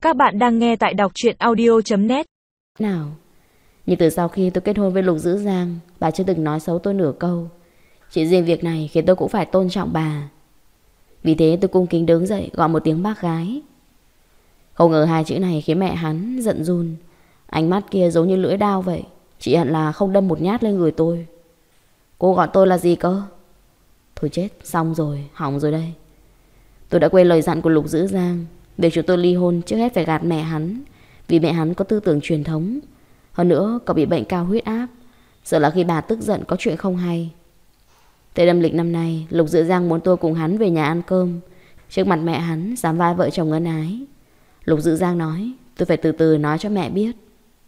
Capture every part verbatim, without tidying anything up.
Các bạn đang nghe tại đọc truyện audio chấm net. Nào, nhưng từ sau khi tôi kết hôn với Lục Dữ Giang, bà chưa từng nói xấu tôi nửa câu. Chỉ riêng việc này khiến tôi cũng phải tôn trọng bà. Vì thế tôi cung kính đứng dậy gọi một tiếng bác gái. Không ngờ hai chữ này khiến mẹ hắn giận run. Ánh mắt kia giống như lưỡi dao vậy. Chỉ hận là không đâm một nhát lên người tôi. Cô gọi tôi là gì cơ? Thôi chết, xong rồi, hỏng rồi đây. Tôi đã quên lời dặn của Lục Dữ Giang. Việc chúng tôi ly hôn trước hết phải gạt mẹ hắn. Vì mẹ hắn có tư tưởng truyền thống. Hơn nữa còn bị bệnh cao huyết áp. Sợ là khi bà tức giận có chuyện không hay. Tết âm lịch năm nay, Lục Dữ Giang muốn tôi cùng hắn về nhà ăn cơm. Trước mặt mẹ hắn sám vai vợ chồng ân ái. Lục Dữ Giang nói tôi phải từ từ nói cho mẹ biết.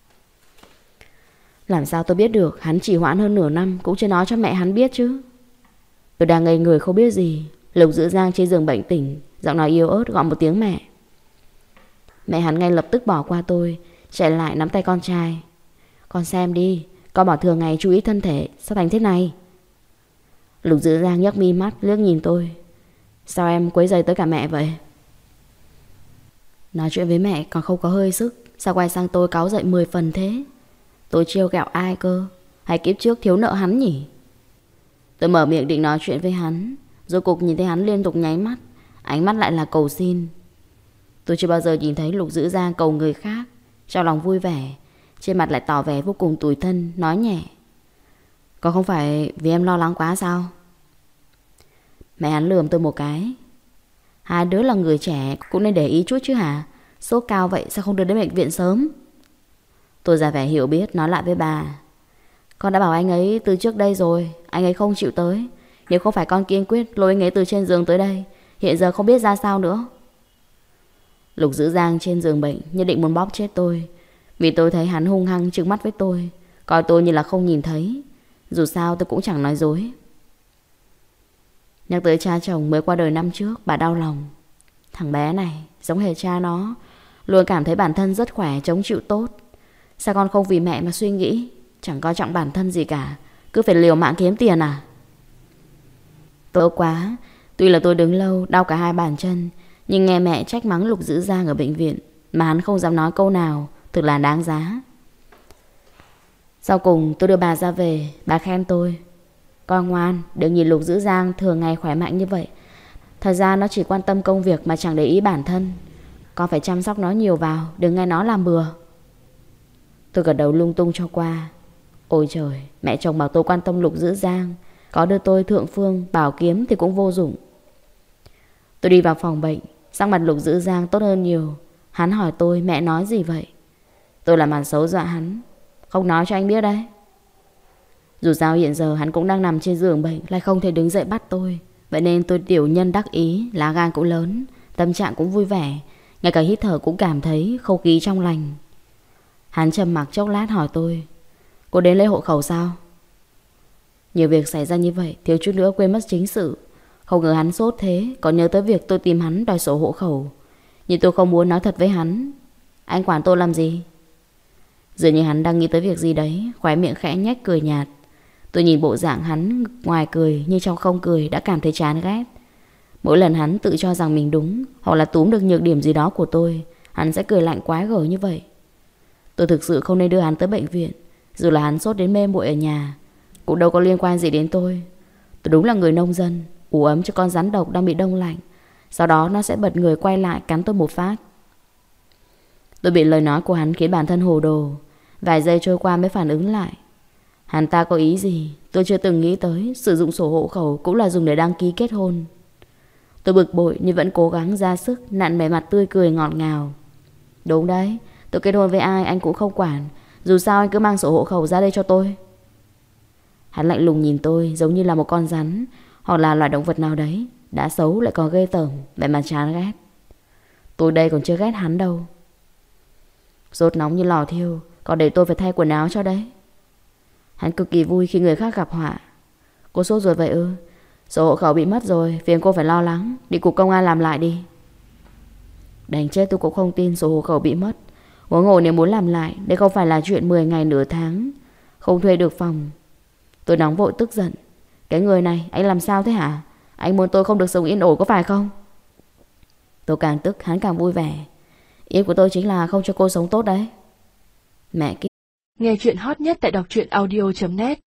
Làm sao tôi biết được? Hắn chỉ hoãn hơn nửa năm cũng chưa nói cho mẹ hắn biết chứ. Tôi đang ngây người không biết gì. Lục Dữ Giang trên giường bệnh tỉnh, giọng nói yếu ớt gọi một tiếng mẹ. Mẹ hắn ngay lập tức bỏ qua tôi, chạy lại nắm tay con trai. Con xem đi, con bảo thường ngày chú ý thân thể, sao thành thế này? Lục Dữ Giang nhấc mi mắt liếc nhìn tôi. Sao em quấy rầy tới cả mẹ vậy? Nói chuyện với mẹ còn không có hơi sức, sao quay sang tôi cáu giận mười phần thế? Tôi trêu ghẹo ai cơ? Hay kiếp trước thiếu nợ hắn nhỉ? Tôi mở miệng định nói chuyện với hắn, rốt cuộc nhìn thấy hắn liên tục nháy mắt, ánh mắt lại là cầu xin. Tôi chưa bao giờ nhìn thấy Lục Dữ Giang cầu người khác. Trong lòng vui vẻ, trên mặt lại tỏ vẻ vô cùng tủi thân, nói nhẹ. Có không phải vì em lo lắng quá sao? Mẹ hắn lườm tôi một cái. Hai đứa là người trẻ cũng nên để ý chút chứ hả? Sốt cao vậy sao không đưa đến bệnh viện sớm? Tôi ra vẻ hiểu biết nói lại với bà. Con đã bảo anh ấy từ trước đây rồi, anh ấy không chịu tới. Nếu không phải con kiên quyết lôi anh ấy từ trên giường tới đây, hiện giờ không biết ra sao nữa. Lục Dữ Giang trên giường bệnh nhất định muốn bóp chết tôi. Vì tôi thấy hắn hung hăng trừng mắt với tôi, coi tôi như là không nhìn thấy. Dù sao tôi cũng chẳng nói dối. Nhắc tới cha chồng mới qua đời năm trước, bà đau lòng. Thằng bé này giống hệt cha nó, luôn cảm thấy bản thân rất khỏe, chống chịu tốt. Sao con không vì mẹ mà suy nghĩ? Chẳng coi trọng bản thân gì cả, cứ phải liều mạng kiếm tiền à? Tôi quá. Tuy là tôi đứng lâu, đau cả hai bàn chân, nhưng nghe mẹ trách mắng Lục Dữ Giang ở bệnh viện mà hắn không dám nói câu nào, thực là đáng giá. Sau cùng tôi đưa bà ra về. Bà khen tôi. Con ngoan, đừng nhìn Lục Dữ Giang thường ngày khỏe mạnh như vậy. Thật ra nó chỉ quan tâm công việc mà chẳng để ý bản thân. Con phải chăm sóc nó nhiều vào, đừng nghe nó làm bừa. Tôi gật đầu lung tung cho qua. Ôi trời, mẹ chồng bảo tôi quan tâm Lục Dữ Giang, có đưa tôi thượng phương bảo kiếm thì cũng vô dụng. Tôi đi vào phòng bệnh, sắc mặt Lục Dữ Giang tốt hơn nhiều. Hắn hỏi tôi mẹ nói gì vậy. Tôi làm màn xấu dọa hắn. Không nói cho anh biết đấy. Dù sao hiện giờ hắn cũng đang nằm trên giường bệnh, lại không thể đứng dậy bắt tôi. Vậy nên tôi tiểu nhân đắc ý, lá gan cũng lớn, tâm trạng cũng vui vẻ. Ngay cả hít thở cũng cảm thấy không khí trong lành. Hắn trầm mặc chốc lát hỏi tôi. Cô đến lấy hộ khẩu sao? Nhiều việc xảy ra như vậy, thiếu chút nữa quên mất chính sự. Không ngờ hắn sốt thế, còn nhớ tới việc tôi tìm hắn đòi sổ hộ khẩu. Nhưng tôi không muốn nói thật với hắn. Anh quản tôi làm gì? Dường như hắn đang nghĩ tới việc gì đấy, khóe miệng khẽ nhếch cười nhạt. Tôi nhìn bộ dạng hắn ngoài cười nhưng trong không cười đã cảm thấy chán ghét. Mỗi lần hắn tự cho rằng mình đúng, hoặc là túm được nhược điểm gì đó của tôi, hắn sẽ cười lạnh quái gở như vậy. Tôi thực sự không nên đưa hắn tới bệnh viện. Dù là hắn sốt đến mê muội ở nhà, cũng đâu có liên quan gì đến tôi. Tôi đúng là người nông dân, ủ ấm cho con rắn độc đang bị đông lạnh. Sau đó nó sẽ bật người quay lại cắn tôi một phát. Tôi bị lời nói của hắn khiến bản thân hồ đồ. Vài giây trôi qua mới phản ứng lại. Hắn ta có ý gì? Tôi chưa từng nghĩ tới. Sử dụng sổ hộ khẩu cũng là dùng để đăng ký kết hôn. Tôi bực bội nhưng vẫn cố gắng ra sức, nặn vẻ mặt tươi cười ngọt ngào. Đúng đấy, tôi kết hôn với ai anh cũng không quản. Dù sao anh cứ mang sổ hộ khẩu ra đây cho tôi. Hắn lạnh lùng nhìn tôi giống như là một con rắn, hoặc là loài động vật nào đấy, đã xấu lại còn ghê tởm, vẻ mặt chán ghét. Tôi đây còn chưa ghét hắn đâu. Sốt nóng như lò thiêu, còn để tôi phải thay quần áo cho đấy. Hắn cực kỳ vui khi người khác gặp họa. Cô sốt ruột vậy ư? Sổ hộ khẩu bị mất rồi, phiền cô phải lo lắng. Đi cục công an làm lại đi. Đánh chết tôi cũng không tin sổ hộ khẩu bị mất. Huống hồ nếu muốn làm lại, đây không phải là chuyện mười ngày nửa tháng, không thuê được phòng. Tôi nóng vội tức giận. Cái người này, anh làm sao thế hả? Anh muốn tôi không được sống yên ổn có phải không? Tôi càng tức hắn càng vui vẻ. Ý của tôi chính là không cho cô sống tốt đấy. Mẹ kia. Nghe chuyện hot nhất tại đọc truyện audio chấm net.